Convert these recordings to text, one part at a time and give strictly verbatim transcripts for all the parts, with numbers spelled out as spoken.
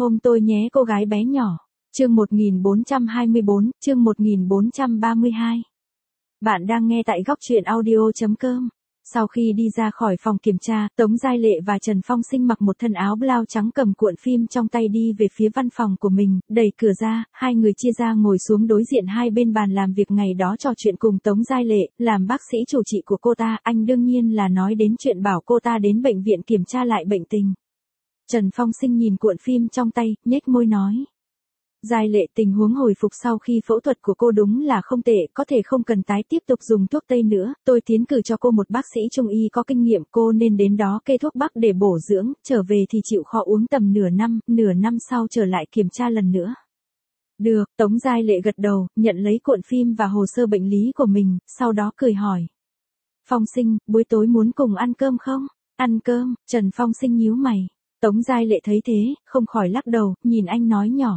Ôm tôi nhé cô gái bé nhỏ. Chương một nghìn bốn trăm hai mươi bốn, chương một nghìn bốn trăm ba mươi hai. Bạn đang nghe tại góc truyện audio chấm com. Sau khi đi ra khỏi phòng kiểm tra, Tống Giai Lệ và Trần Phong Sinh mặc một thân áo blau trắng cầm cuộn phim trong tay đi về phía văn phòng của mình, đẩy cửa ra, hai người chia ra ngồi xuống đối diện hai bên bàn làm việc ngày đó trò chuyện cùng Tống Giai Lệ, làm bác sĩ chủ trị của cô ta, anh đương nhiên là nói đến chuyện bảo cô ta đến bệnh viện kiểm tra lại bệnh tình. Trần Phong Sinh nhìn cuộn phim trong tay, nhếch môi nói. Giai Lệ, tình huống hồi phục sau khi phẫu thuật của cô đúng là không tệ, có thể không cần tái tiếp tục dùng thuốc tây nữa, tôi tiến cử cho cô một bác sĩ trung y có kinh nghiệm, cô nên đến đó kê thuốc bắc để bổ dưỡng, trở về thì chịu khó uống tầm nửa năm, nửa năm sau trở lại kiểm tra lần nữa. Được, Tống Giai Lệ gật đầu, nhận lấy cuộn phim và hồ sơ bệnh lý của mình, sau đó cười hỏi. Phong Sinh, buổi tối muốn cùng ăn cơm không? Ăn cơm, Trần Phong Sinh nhíu mày. Tống Giai Lệ thấy thế, không khỏi lắc đầu, nhìn anh nói nhỏ.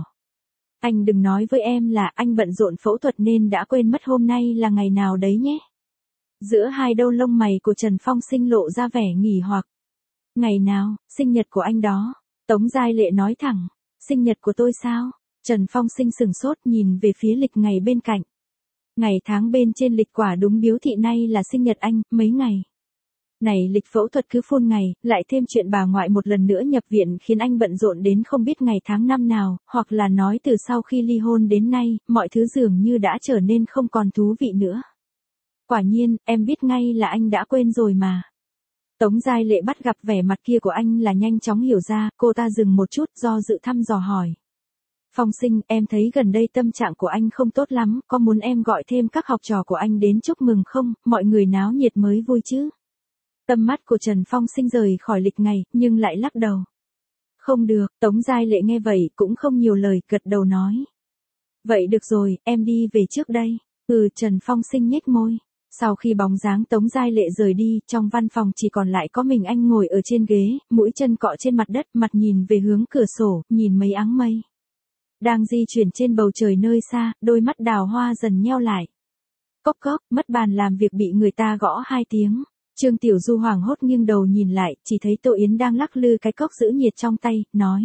Anh đừng nói với em là anh bận rộn phẫu thuật nên đã quên mất hôm nay là ngày nào đấy nhé. Giữa hai đôi lông mày của Trần Phong Sinh lộ ra vẻ nghỉ hoặc. Ngày nào, sinh nhật của anh đó. Tống Giai Lệ nói thẳng. Sinh nhật của tôi sao? Trần Phong Sinh sừng sốt nhìn về phía lịch ngày bên cạnh. Ngày tháng bên trên lịch quả đúng biếu thị nay là sinh nhật anh, mấy ngày. Này lịch phẫu thuật cứ phun ngày, lại thêm chuyện bà ngoại một lần nữa nhập viện khiến anh bận rộn đến không biết ngày tháng năm nào, hoặc là nói từ sau khi ly hôn đến nay, mọi thứ dường như đã trở nên không còn thú vị nữa. Quả nhiên, em biết ngay là anh đã quên rồi mà. Tống Giai Lệ bắt gặp vẻ mặt kia của anh là nhanh chóng hiểu ra, cô ta dừng một chút do dự thăm dò hỏi. Phong Sinh, em thấy gần đây tâm trạng của anh không tốt lắm, có muốn em gọi thêm các học trò của anh đến chúc mừng không, mọi người náo nhiệt mới vui chứ. Tâm mắt của Trần Phong Sinh rời khỏi lịch ngày, nhưng lại lắc đầu. Không được, Tống Giai Lệ nghe vậy, cũng không nhiều lời, gật đầu nói. Vậy được rồi, em đi về trước đây. Ừ, Trần Phong Sinh nhếch môi. Sau khi bóng dáng Tống Giai Lệ rời đi, trong văn phòng chỉ còn lại có mình anh ngồi ở trên ghế, mũi chân cọ trên mặt đất, mặt nhìn về hướng cửa sổ, nhìn mấy áng mây. Đang di chuyển trên bầu trời nơi xa, đôi mắt đào hoa dần nheo lại. Cốc cốc, mất bàn làm việc bị người ta gõ hai tiếng. Trương Tiểu Du hoảng hốt nghiêng đầu nhìn lại, chỉ thấy Tô Yến đang lắc lư cái cốc giữ nhiệt trong tay, nói.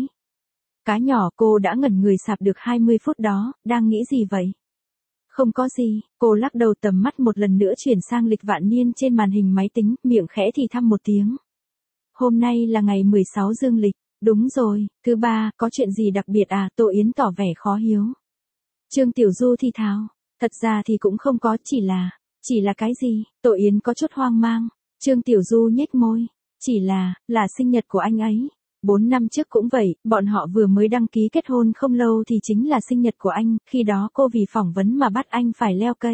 Cá nhỏ, cô đã ngẩn người sạp được hai mươi phút đó, đang nghĩ gì vậy? Không có gì, cô lắc đầu tầm mắt một lần nữa chuyển sang lịch vạn niên trên màn hình máy tính, miệng khẽ thì thăm một tiếng. Hôm nay là ngày mười sáu dương lịch, đúng rồi, thứ ba, có chuyện gì đặc biệt à? Tô Yến tỏ vẻ khó hiếu. Trương Tiểu Du thì thào, thật ra thì cũng không có, chỉ là, chỉ là cái gì? Tô Yến có chút hoang mang. Trương Tiểu Du nhếch môi, chỉ là, là sinh nhật của anh ấy. Bốn năm trước cũng vậy, bọn họ vừa mới đăng ký kết hôn không lâu thì chính là sinh nhật của anh, khi đó cô vì phỏng vấn mà bắt anh phải leo cây.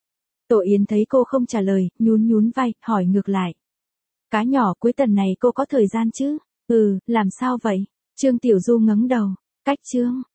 Tô Yến thấy cô không trả lời, nhún nhún vai, hỏi ngược lại. Cá nhỏ, cuối tuần này cô có thời gian chứ? Ừ, làm sao vậy? Trương Tiểu Du ngẩng đầu, cách Trương,